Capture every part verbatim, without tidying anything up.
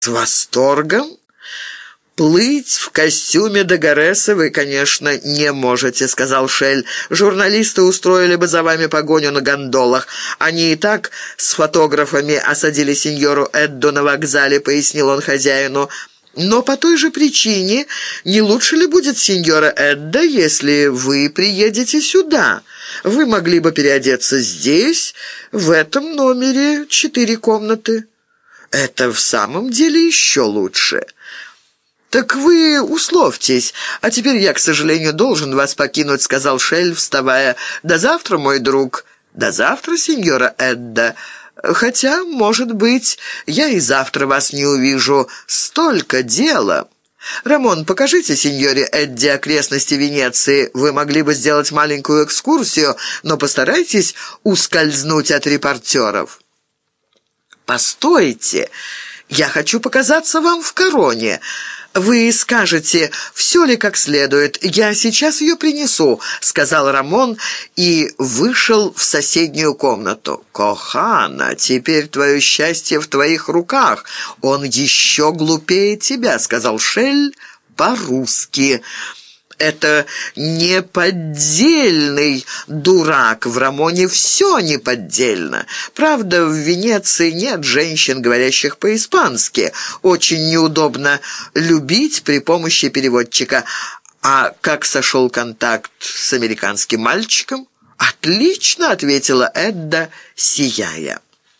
«С восторгом? Плыть в костюме Д'Агареса вы, конечно, не можете», — сказал Шель. «Журналисты устроили бы за вами погоню на гондолах. Они и так с фотографами осадили сеньору Эдду на вокзале», — пояснил он хозяину. «Но по той же причине не лучше ли будет сеньора Эдда, если вы приедете сюда? Вы могли бы переодеться здесь, в этом номере четыре комнаты». «Это в самом деле еще лучше». «Так вы условьтесь. А теперь я, к сожалению, должен вас покинуть», — сказал Шель, вставая. «До завтра, мой друг». «До завтра, сеньора Эдда. Хотя, может быть, я и завтра вас не увижу. Столько дела». «Рамон, покажите сеньоре Эдди окрестности Венеции. Вы могли бы сделать маленькую экскурсию, но постарайтесь ускользнуть от репортеров». «Постойте, я хочу показаться вам в короне. Вы скажете, все ли как следует. Я сейчас ее принесу», — сказал Рамон и вышел в соседнюю комнату. «Кохана, теперь твое счастье в твоих руках. Он еще глупее тебя», — сказал Шель по-русски. «Это неподдельный дурак. В Рамоне все неподдельно. Правда, в Венеции нет женщин, говорящих по-испански. Очень неудобно любить при помощи переводчика. А как сошел контакт с американским мальчиком?» «Отлично», — ответила Эдда, сияя.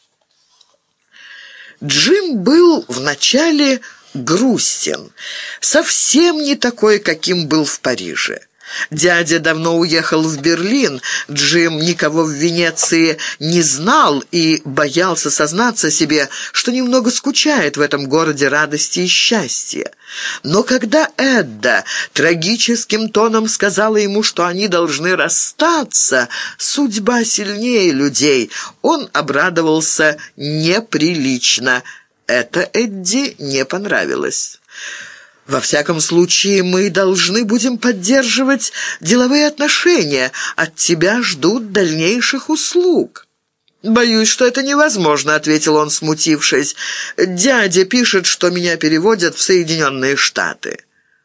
Джим был вначале грустен, совсем не такой, каким был в Париже. Дядя давно уехал в Берлин, Джим никого в Венеции не знал и боялся сознаться себе, что немного скучает в этом городе радости и счастья. Но когда Эдда трагическим тоном сказала ему, что они должны расстаться, судьба сильнее людей, он обрадовался неприлично. Это Эдди не понравилось. «Во всяком случае, мы должны будем поддерживать деловые отношения. От тебя ждут дальнейших услуг». «Боюсь, что это невозможно», — ответил он, смутившись. «Дядя пишет, что меня переводят в Соединенные Штаты».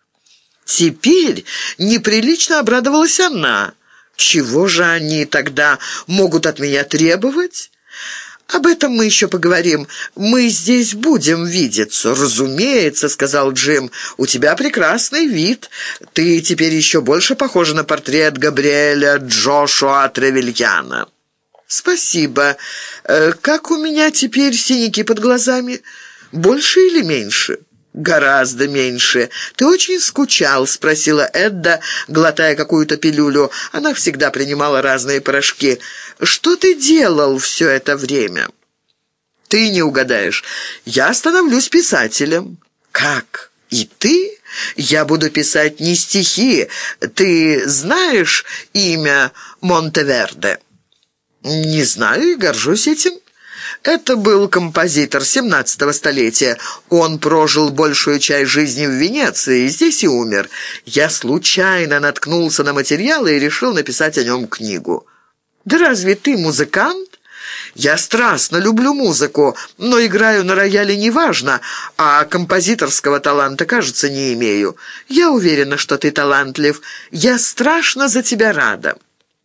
Теперь неприлично обрадовалась она. «Чего же они тогда могут от меня требовать?» «Об этом мы еще поговорим. Мы здесь будем видеться». «Разумеется», — сказал Джим. «У тебя прекрасный вид. Ты теперь еще больше похожа на портрет Габриэля Джошуа Тревельяна». «Спасибо. Как у меня теперь синяки под глазами? Больше или меньше?» «Гораздо меньше. Ты очень скучал?» — спросила Эдда, глотая какую-то пилюлю. Она всегда принимала разные порошки. «Что ты делал все это время?» «Ты не угадаешь. Я становлюсь писателем». «Как? И ты? Я буду писать не стихи. Ты знаешь имя Монтеверде?» «Не знаю и горжусь этим». Это был композитор семнадцатого столетия. Он прожил большую часть жизни в Венеции, здесь и умер. Я случайно наткнулся на материалы и решил написать о нем книгу. «Да разве ты музыкант?» «Я страстно люблю музыку, но играю на рояле неважно, а композиторского таланта, кажется, не имею. Я уверена, что ты талантлив. Я страшно за тебя рада».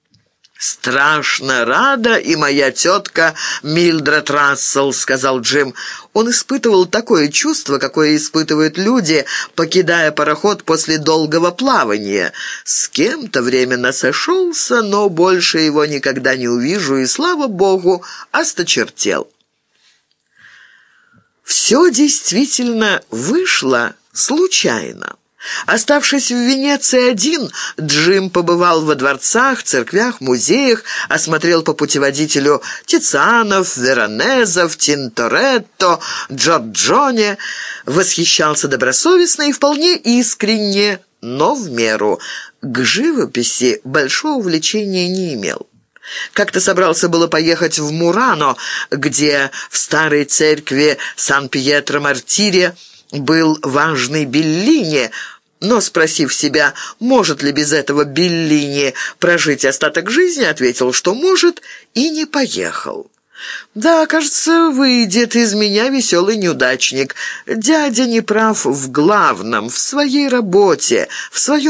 «Страшно рада и моя тетка Милдред Рассел», — сказал Джим. Он испытывал такое чувство, какое испытывают люди, покидая пароход после долгого плавания. С кем-то временно сошелся, но больше его никогда не увижу, и, слава богу, осточертел. Все действительно вышло случайно. Оставшись в Венеции один, Джим побывал во дворцах, церквях, музеях, осмотрел по путеводителю Тицианов, Веронезов, Тинторетто, Джорджоне, восхищался добросовестно и вполне искренне, но в меру. К живописи большого увлечения не имел. Как-то собрался было поехать в Мурано, где в старой церкви Сан-Пьетро-Мартире был важный Беллини, но, спросив себя, может ли без этого Беллини прожить остаток жизни, ответил, что может, и не поехал. «Да, кажется, выйдет из меня веселый неудачник. Дядя не прав в главном, в своей работе, в своем